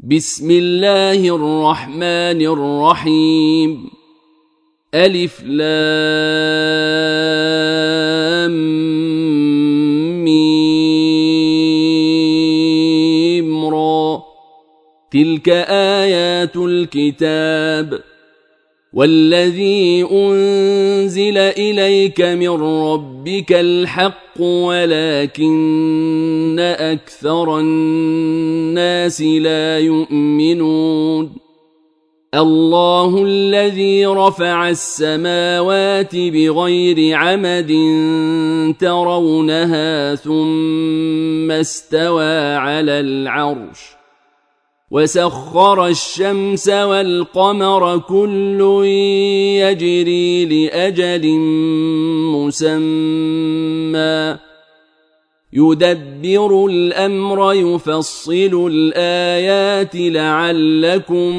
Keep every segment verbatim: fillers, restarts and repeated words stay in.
بسم الله الرحمن الرحيم ألف لام ميم را تلك آيات الكتاب والذي أنزل إليك من ربك الحق ولكن أكثر الناس لا يؤمنون الله الذي رفع السماوات بغير عمد ترونها ثم استوى على العرش وسخر الشمس والقمر كل يجري لأجل مسمى يدبر الأمر يفصل الآيات لعلكم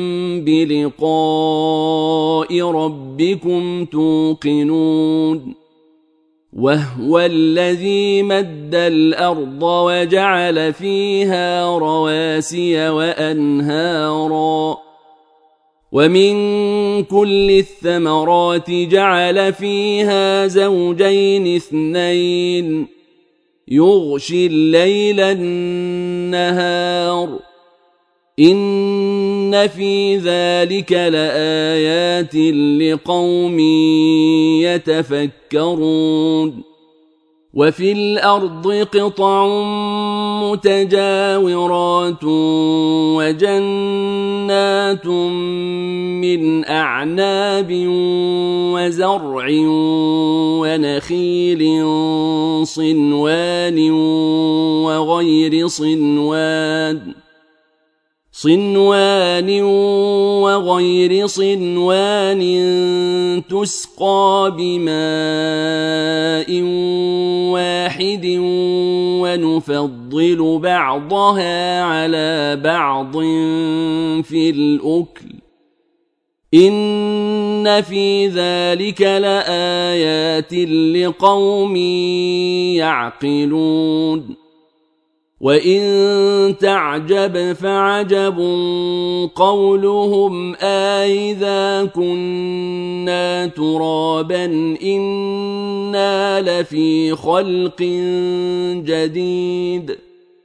بلقاء ربكم توقنون وهو الذي مد الأرض وجعل فيها رواسي وأنهارا ومن كل الثمرات جعل فيها زوجين اثنين يغشي الليل النهار إن في ذلك لآيات لقوم يتفكرون وفي الأرض قطع متجاورات وجنات من أعناب وزرع ونخيل صنوان وغير صنوان صنوان وغير صنوان تسقى بماء واحد ونفضل بعضها على بعض في الأكل إن في ذلك لآيات لقوم يعقلون وإن تعجب فعجب قولهم أإذا كنا ترابا إنا لفي خلق جديد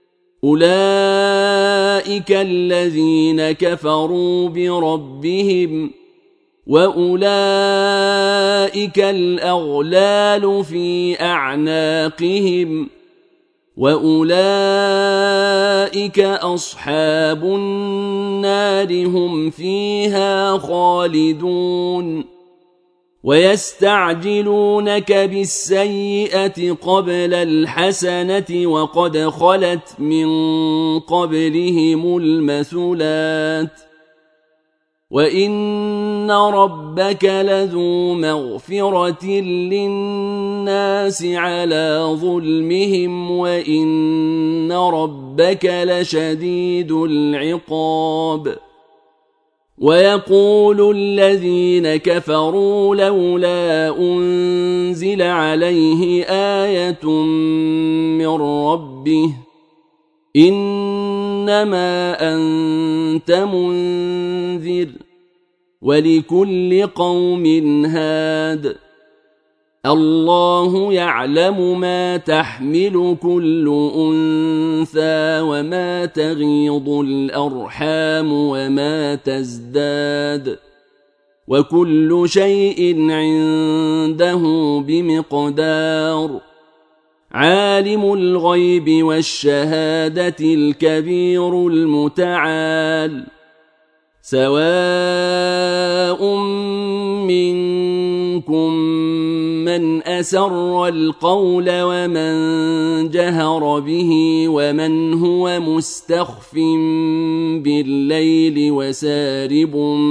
أولئك الذين كفروا بربهم وأولئك الأغلال في أعناقهم وأولئك أصحاب النار هم فيها خالدون ويستعجلونك بالسيئة قبل الحسنة وقد خلت من قبلهم المثلات وإن ربك لذو مغفرة للناس على ظلمهم وإن ربك لشديد العقاب ويقول الذين كفروا لولا أنزل عليه آية من ربه إنما أنت منذر ولكل قوم هاد الله يعلم ما تحمل كل أنثى وما تغيض الأرحام وما تزداد وكل شيء عنده بمقدار عالم الغيب والشهادة الكبير المتعال سواء منكم من أسر القول ومن جهر به ومن هو مستخف بالليل وسارب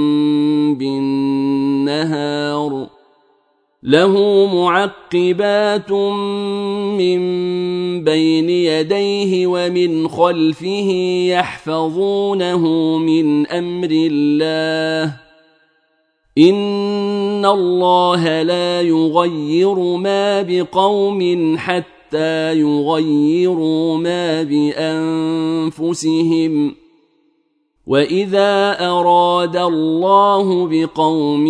بالنهار له معقبات من بين يديه ومن خلفه يحفظونه من أمر الله إن الله لا يغير ما بقوم حتى يغيروا ما بأنفسهم وإذا أراد الله بقوم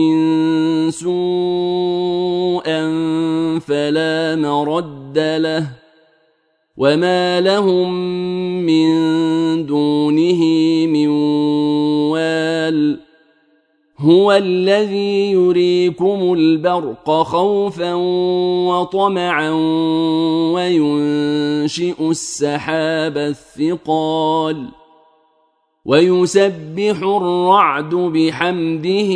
سوءا فلا مرد له وما لهم من دونه من وال هو الذي يريكم البرق خوفا وطمعا وينشئ السحاب الثقال ويسبح الرعد بحمده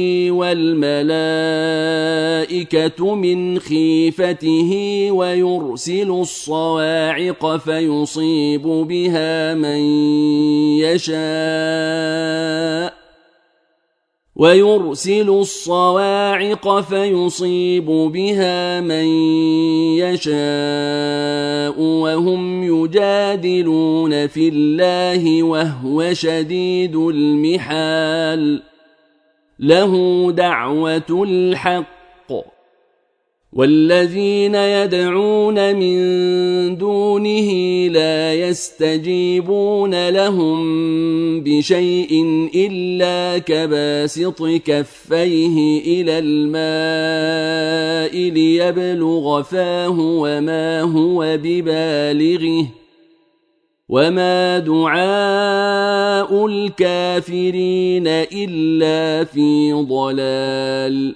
والملائكة من خيفته ويرسل الصواعق فيصيب بها من يشاء ويرسل الصواعق فيصيب بها من يشاء وهم يجادلون في الله وهو شديد المحال له دعوة الحق والذين يدعون من دونه لا يستجيبون لهم بشيء إلا كباسط كفيه إلى الماء ليبلغ فاه وما هو ببالغه وما دعاء الكافرين إلا في ضلال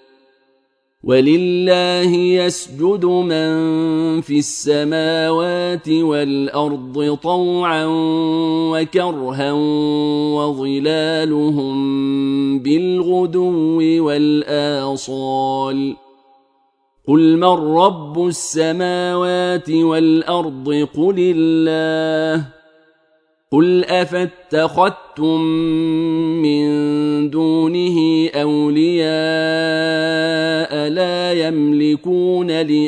ولله يسجد من في السماوات والأرض طوعا وكرها وظلالهم بالغدو والآصال قل من رب السماوات والأرض قل الله قل أفاتخذتم من دونه أولياء لا يملكون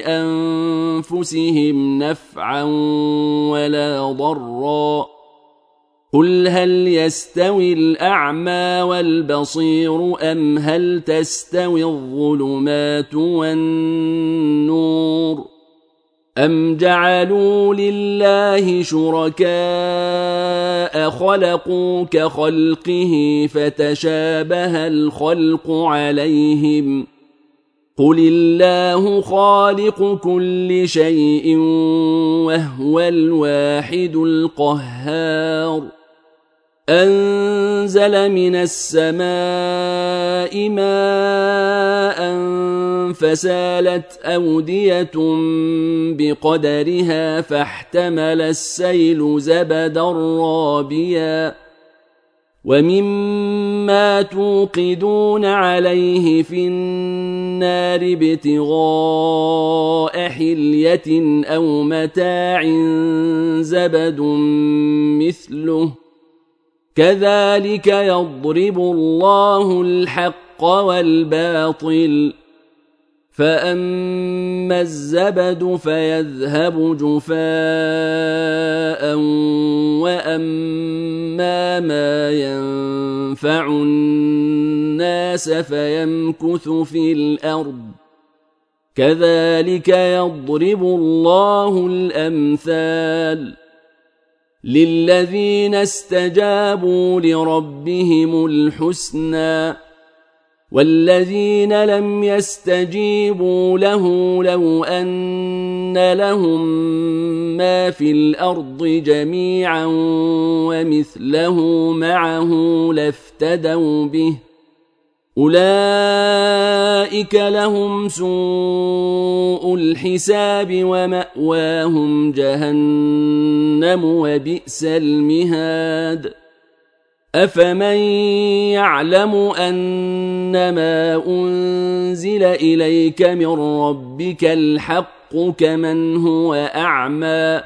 لأنفسهم نفعا ولا ضرا قل هل يستوي الأعمى والبصير أم هل تستوي الظلمات والنور أم جعلوا لله شركاء خلقوا كخلقه فتشابه الخلق عليهم قل الله خالق كل شيء وهو الواحد القهار أنزل من السماء ماء فسالت أودية بقدرها فاحتمل السيل زبدا رابيا ومما توقدون عليه في النار ابتغاء حلية أو متاع زبد مثله كذلك يضرب الله الحق والباطل فأما الزبد فيذهب جفاء وأما ما ينفع الناس فيمكث في الأرض كذلك يضرب الله الأمثال للذين استجابوا لربهم الحسنى والذين لم يستجيبوا له لو أن لهم ما في الأرض جميعا ومثله معه لافتدوا به أولئك لهم سوء الحساب ومأواهم جهنم وبئس المهاد أفمن يعلم أنما أنزل إليك من ربك الحق كمن هو أعمى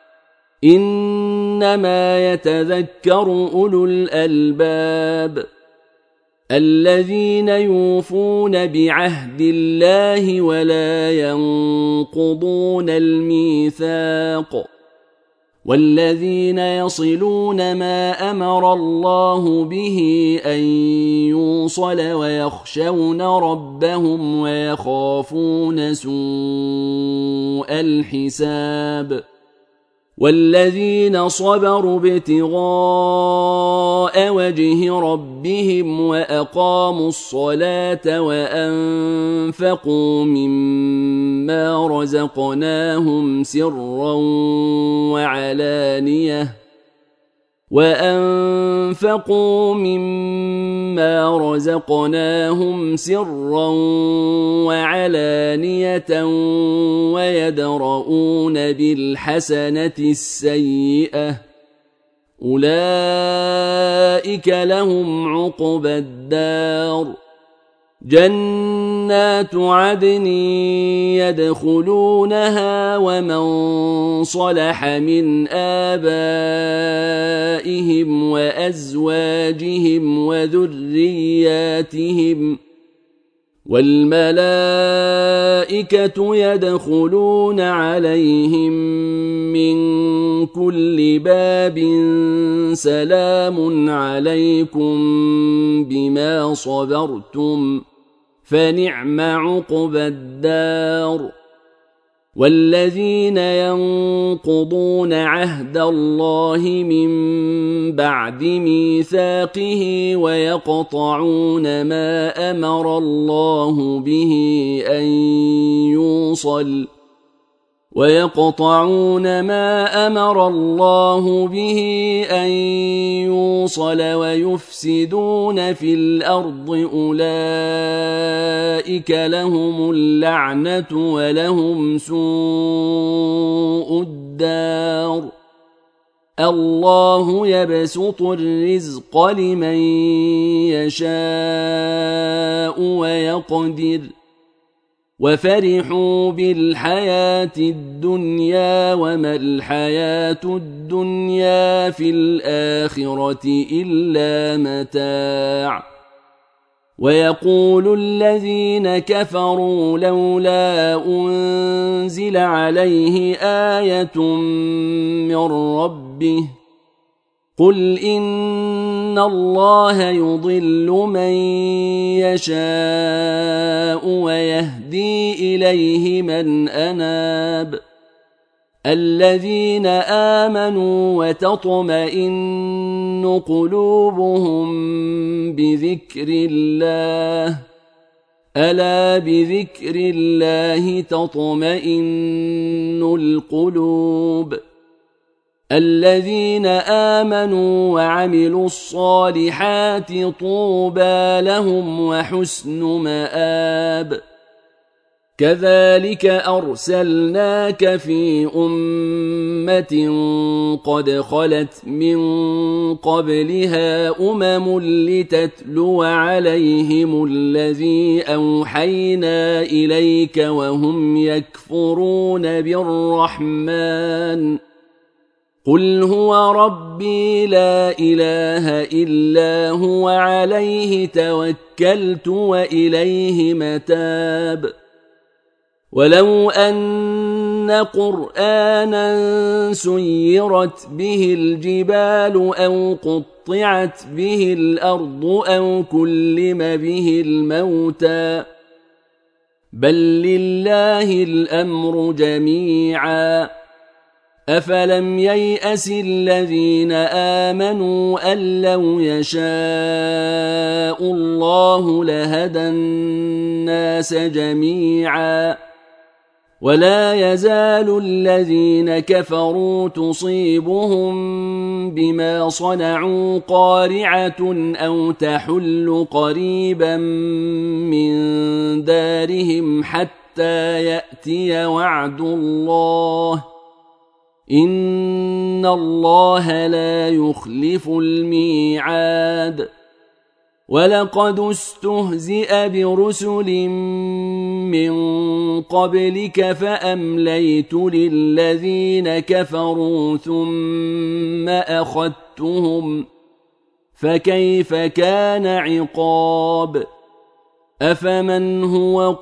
إنما يتذكر أولو الألباب الذين يوفون بعهد الله ولا ينقضون الميثاق والذين يصلون ما أمر الله به أن يوصل ويخشون ربهم ويخافون سوء الحساب والذين صبروا ابتغاء وجه ربهم وأقاموا الصلاة وأنفقوا مما رزقناهم سرا وعلانية وأنفقوا مما رزقناهم سرا وعلانية ويدرؤون بالحسنة السيئة أولئك لهم عقبى الدار جنات عدن يدخلونها ومن صلح من آبائهم وأزواجهم وذرياتهم والملائكة يدخلون عليهم من كل باب سلام عليكم بما صبرتم فنعم عقبى الدار والذين ينقضون عهد الله من بعد ميثاقه ويقطعون ما أمر الله به أن يوصل ويقطعون ما أمر الله به أن يوصل ويفسدون في الأرض أولئك لهم اللعنة ولهم سوء الدار الله يبسط الرزق لمن يشاء ويقدر وفرحوا بالحياة الدنيا وما الحياة الدنيا في الآخرة إلا متاع ويقول الذين كفروا لولا أنزل عليه آية من ربه قل إن الله يضل من يشاء ويهدي إليه من أناب الذين آمنوا وتطمئن قلوبهم بذكر الله ألا بذكر الله تطمئن القلوب الذين آمنوا وعملوا الصالحات طوبى لهم وحسن مآب كذلك أرسلناك في أمة قد خلت من قبلها أمم لتتلو عليهم الذي أوحينا إليك وهم يكفرون بالرحمن قل هو ربي لا إله إلا هو عليه توكلت وإليه متاب ولو أن قرآنا سيرت به الجبال أو قطعت به الأرض أو كلم به الموتى بل لله الأمر جميعا أفلم ييأس الذين آمنوا أن لو يشاء الله لهدى الناس جميعا ولا يزال الذين كفروا تصيبهم بما صنعوا قارعة أو تحل قريبا من دارهم حتى يأتي وعد الله إن الله لا يخلف الميعاد ولقد استهزئ برسل من قبلك فأمليت للذين كفروا ثم أخذتهم فكيف كان عقاب أفمن هو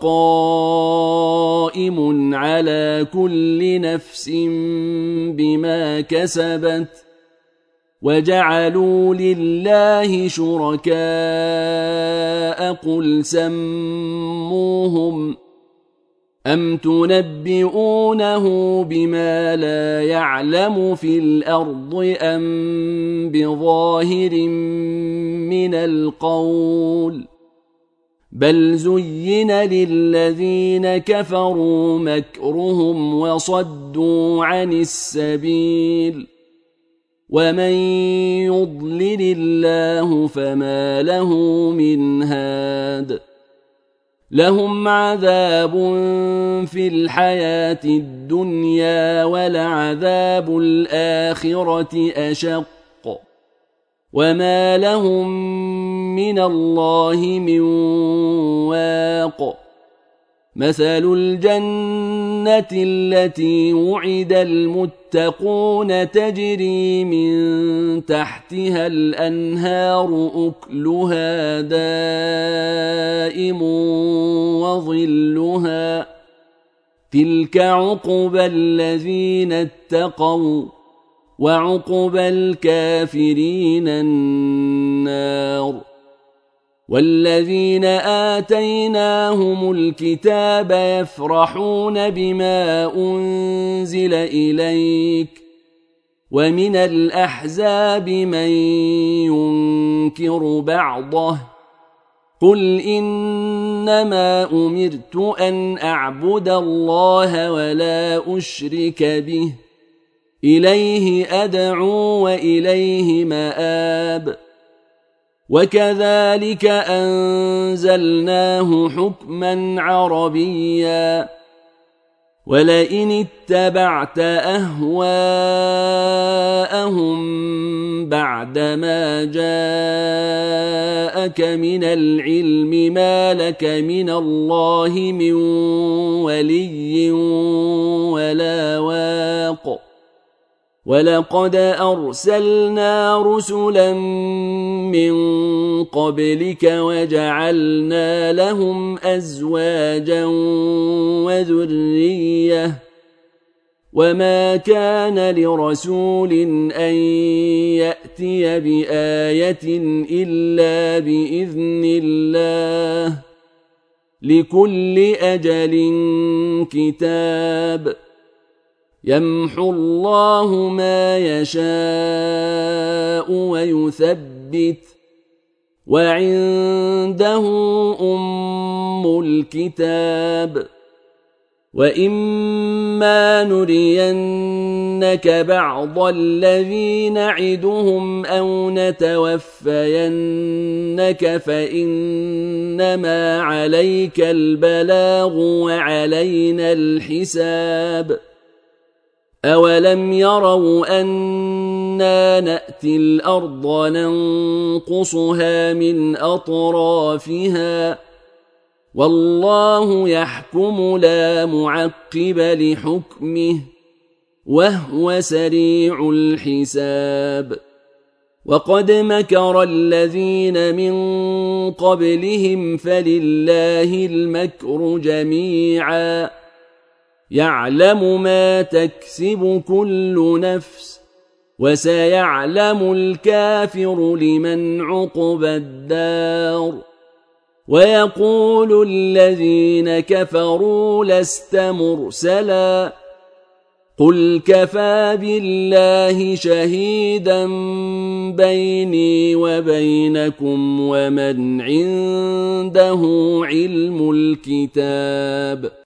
قائم على كل نفس بما كسبت وجعلوا لله شركاء قل سموهم أم تنبئونه بما لا يعلم في الأرض أم بظاهر من القول بل زين للذين كفروا مكرهم وصدوا عن السبيل ومن يضلل الله فما له من هاد لهم عذاب في الحياة الدنيا ولعذاب الآخرة أشق وما لهم من الله من واق مثل الجنة التي وعد المتقون تجري من تحتها الأنهار أكلها دائم وظلها تلك عقبى الذين اتقوا وعقبى الكافرين النار والذين آتيناهم الكتاب يفرحون بما أنزل إليك ومن الأحزاب من ينكر بعضه قل إنما أمرت أن أعبد الله ولا أشرك به إليه أدعو وإليه مآب وكذلك أنزلناه حكما عربيا ولئن اتبعت أهواءهم بعدما جاءك من العلم ما لك من الله من ولي ولا واق ولقد أرسلنا رسلا من قبلك وجعلنا لهم أزواجا وذرية وما كان لرسول أن يأتي بآية إلا بإذن الله لكل أجل كتاب يمحو الله ما يشاء ويثبت وعنده أم الكتاب وإما نرينك بعض الذي نعدهم أو نتوفينك فإنما عليك البلاغ وعلينا الحساب أولم يروا أنا نأتي الأرض ننقصها من أطرافها والله يحكم لا معقب لحكمه وهو سريع الحساب وقد مكر الذين من قبلهم فلله المكر جميعا يعلم ما تكسب كل نفس وسيعلم الكافر لمن عقبى الدار ويقول الذين كفروا لست مرسلا قل كفى بالله شهيدا بيني وبينكم ومن عنده علم الكتاب